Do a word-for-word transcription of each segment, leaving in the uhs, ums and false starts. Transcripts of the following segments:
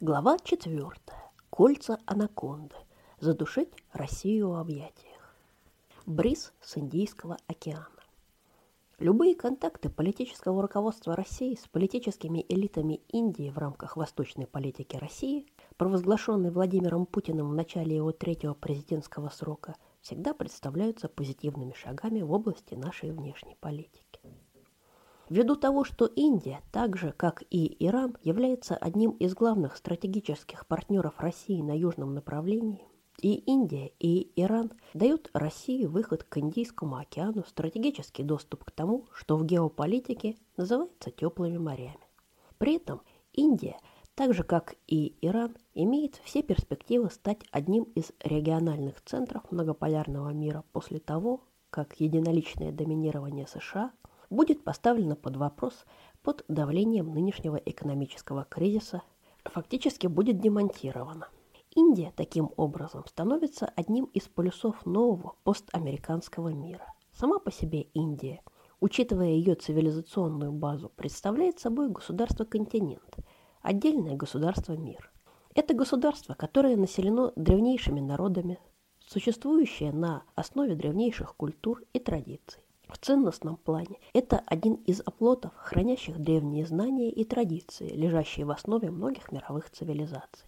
Глава четвертая. Кольца анаконды. Задушить Россию в объятиях. Бриз с Индийского океана. Любые контакты политического руководства России с политическими элитами Индии в рамках восточной политики России, провозглашенной Владимиром Путиным в начале его третьего президентского срока, всегда представляются позитивными шагами в области нашей внешней политики. Ввиду того, что Индия, так же как и Иран, является одним из главных стратегических партнеров России на южном направлении, и Индия, и Иран дают России выход к Индийскому океану, стратегический доступ к тому, что в геополитике называется теплыми морями. При этом Индия, так же как и Иран, имеет все перспективы стать одним из региональных центров многополярного мира после того, как единоличное доминирование США будет поставлено под вопрос под давлением нынешнего экономического кризиса, фактически будет демонтировано. Индия таким образом становится одним из полюсов нового постамериканского мира. Сама по себе Индия, учитывая ее цивилизационную базу, представляет собой государство-континент, отдельное государство-мир. Это государство, которое населено древнейшими народами, существующее на основе древнейших культур и традиций. В ценностном плане это один из оплотов, хранящих древние знания и традиции, лежащие в основе многих мировых цивилизаций.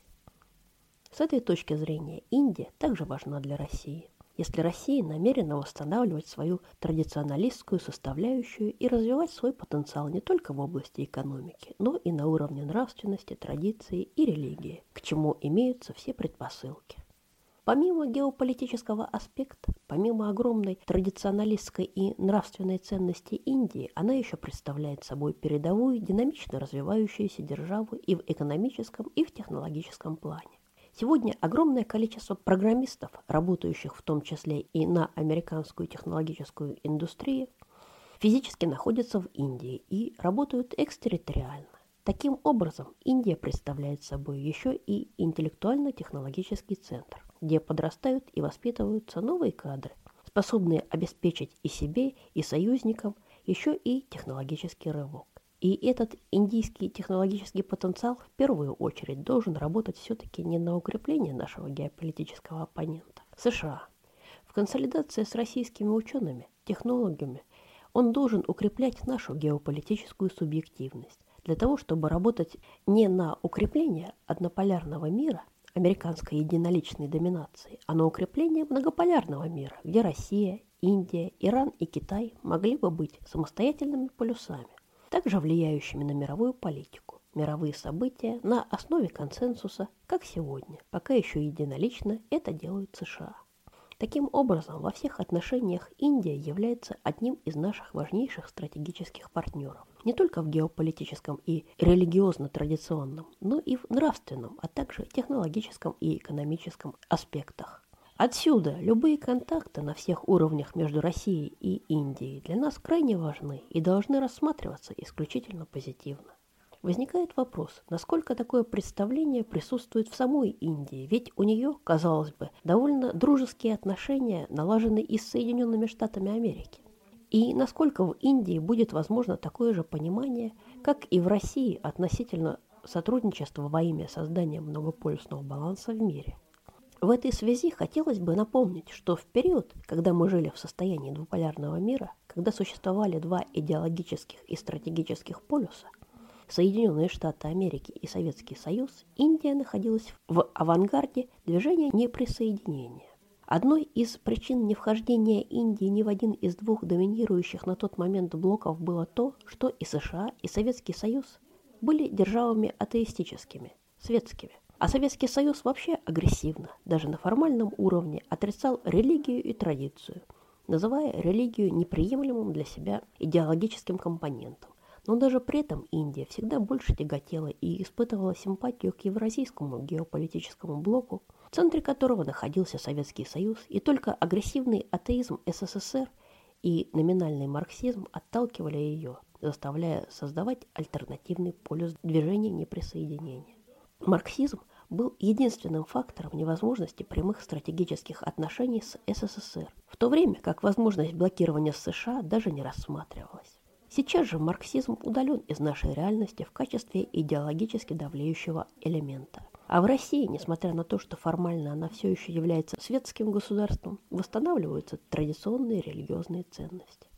С этой точки зрения Индия также важна для России, если Россия намерена восстанавливать свою традиционалистскую составляющую и развивать свой потенциал не только в области экономики, но и на уровне нравственности, традиции и религии, к чему имеются все предпосылки. Помимо геополитического аспекта, помимо огромной традиционалистской и нравственной ценности Индии, она еще представляет собой передовую, динамично развивающуюся державу и в экономическом, и в технологическом плане. Сегодня огромное количество программистов, работающих в том числе и на американскую технологическую индустрию, физически находятся в Индии и работают экстерриториально. Таким образом, Индия представляет собой еще и интеллектуально-технологический центр, где подрастают и воспитываются новые кадры, способные обеспечить и себе, и союзникам еще и технологический рывок. И этот индийский технологический потенциал в первую очередь должен работать все-таки не на укрепление нашего геополитического оппонента США. В консолидации с российскими учеными, технологами, он должен укреплять нашу геополитическую субъективность, для того, чтобы работать не на укрепление однополярного мира, американской единоличной доминации, а на укрепление многополярного мира, где Россия, Индия, Иран и Китай могли бы быть самостоятельными полюсами, также влияющими на мировую политику, мировые события на основе консенсуса, как сегодня, пока еще единолично это делают США. Таким образом, во всех отношениях Индия является одним из наших важнейших стратегических партнеров, не только в геополитическом и религиозно-традиционном, но и в нравственном, а также технологическом и экономическом аспектах. Отсюда любые контакты на всех уровнях между Россией и Индией для нас крайне важны и должны рассматриваться исключительно позитивно. Возникает вопрос, насколько такое представление присутствует в самой Индии, ведь у нее, казалось бы, довольно дружеские отношения налажены и с Соединенными Штатами Америки. И насколько в Индии будет возможно такое же понимание, как и в России относительно сотрудничества во имя создания многополюсного баланса в мире. В этой связи хотелось бы напомнить, что в период, когда мы жили в состоянии двуполярного мира, когда существовали два идеологических и стратегических полюса, Соединенные Штаты Америки и Советский Союз, Индия находилась в авангарде движения неприсоединения. Одной из причин невхождения Индии ни в один из двух доминирующих на тот момент блоков было то, что и США, и Советский Союз были державами атеистическими, светскими. А Советский Союз вообще агрессивно, даже на формальном уровне, отрицал религию и традицию, называя религию неприемлемым для себя идеологическим компонентом. Но даже при этом Индия всегда больше тяготела и испытывала симпатию к евразийскому геополитическому блоку, в центре которого находился Советский Союз, и только агрессивный атеизм СССР и номинальный марксизм отталкивали ее, заставляя создавать альтернативный полюс движения неприсоединения. Марксизм был единственным фактором невозможности прямых стратегических отношений с СССР, в то время как возможность блокирования с США даже не рассматривалась. Сейчас же марксизм удален из нашей реальности в качестве идеологически давлеющего элемента. А в России, несмотря на то, что формально она все еще является светским государством, восстанавливаются традиционные религиозные ценности.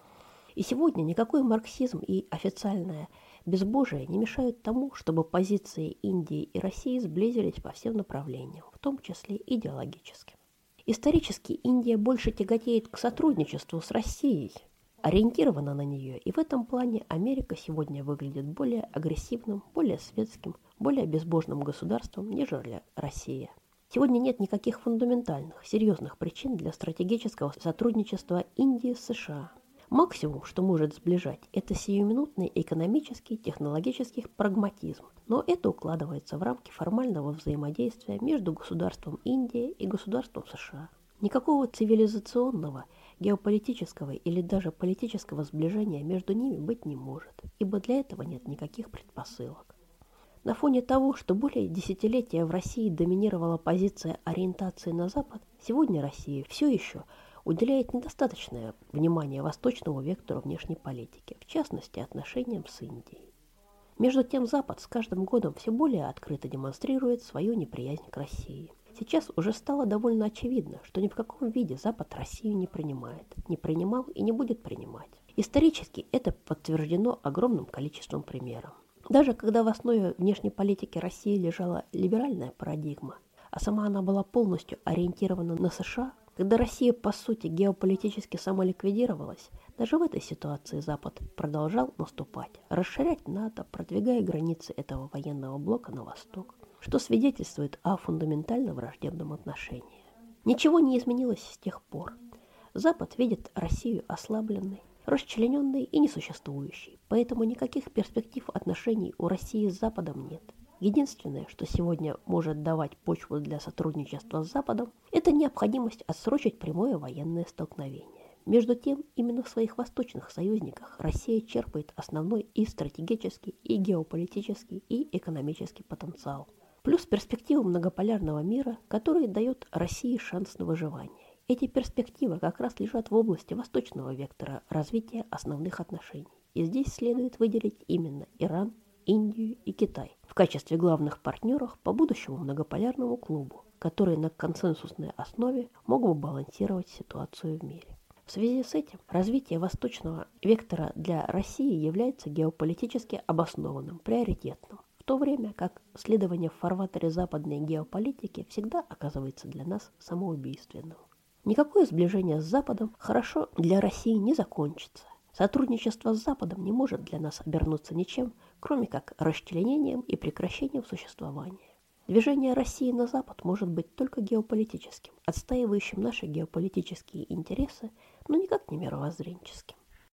И сегодня никакой марксизм и официальное безбожие не мешают тому, чтобы позиции Индии и России сблизились по всем направлениям, в том числе идеологически. Исторически Индия больше тяготеет к сотрудничеству с Россией, ориентирована на нее, и в этом плане Америка сегодня выглядит более агрессивным, более светским, более безбожным государством, нежели Россия. Сегодня нет никаких фундаментальных, серьезных причин для стратегического сотрудничества Индии с США. Максимум, что может сближать, это сиюминутный экономический, технологический прагматизм, но это укладывается в рамки формального взаимодействия между государством Индии и государством США. Никакого цивилизационного, геополитического или даже политического сближения между ними быть не может, ибо для этого нет никаких предпосылок. На фоне того, что более десятилетия в России доминировала позиция ориентации на Запад, сегодня Россия все еще уделяет недостаточное внимание восточному вектору внешней политики, в частности, отношениям с Индией. Между тем, Запад с каждым годом все более открыто демонстрирует свою неприязнь к России. Сейчас уже стало довольно очевидно, что ни в каком виде Запад Россию не принимает, не принимал и не будет принимать. Исторически это подтверждено огромным количеством примеров. Даже когда в основе внешней политики России лежала либеральная парадигма, а сама она была полностью ориентирована на США, когда Россия, по сути, геополитически самоликвидировалась, даже в этой ситуации Запад продолжал наступать, расширять НАТО, продвигая границы этого военного блока на восток, что свидетельствует о фундаментально враждебном отношении. Ничего не изменилось с тех пор. Запад видит Россию ослабленной, расчлененной и несуществующей, поэтому никаких перспектив отношений у России с Западом нет. Единственное, что сегодня может давать почву для сотрудничества с Западом, это необходимость отсрочить прямое военное столкновение. Между тем, именно в своих восточных союзниках Россия черпает основной и стратегический, и геополитический, и экономический потенциал. Плюс перспективы многополярного мира, который дает России шанс на выживание. Эти перспективы как раз лежат в области восточного вектора развития основных отношений. И здесь следует выделить именно Иран, Индию и Китай в качестве главных партнеров по будущему многополярному клубу, которые на консенсусной основе могут бы балансировать ситуацию в мире. В связи с этим развитие восточного вектора для России является геополитически обоснованным, приоритетным, в то время как следование в фарватере западной геополитики всегда оказывается для нас самоубийственным. Никакое сближение с Западом хорошо для России не закончится. Сотрудничество с Западом не может для нас обернуться ничем, кроме как расчленением и прекращением существования. Движение России на Запад может быть только геополитическим, отстаивающим наши геополитические интересы, но никак не мировоззренческим.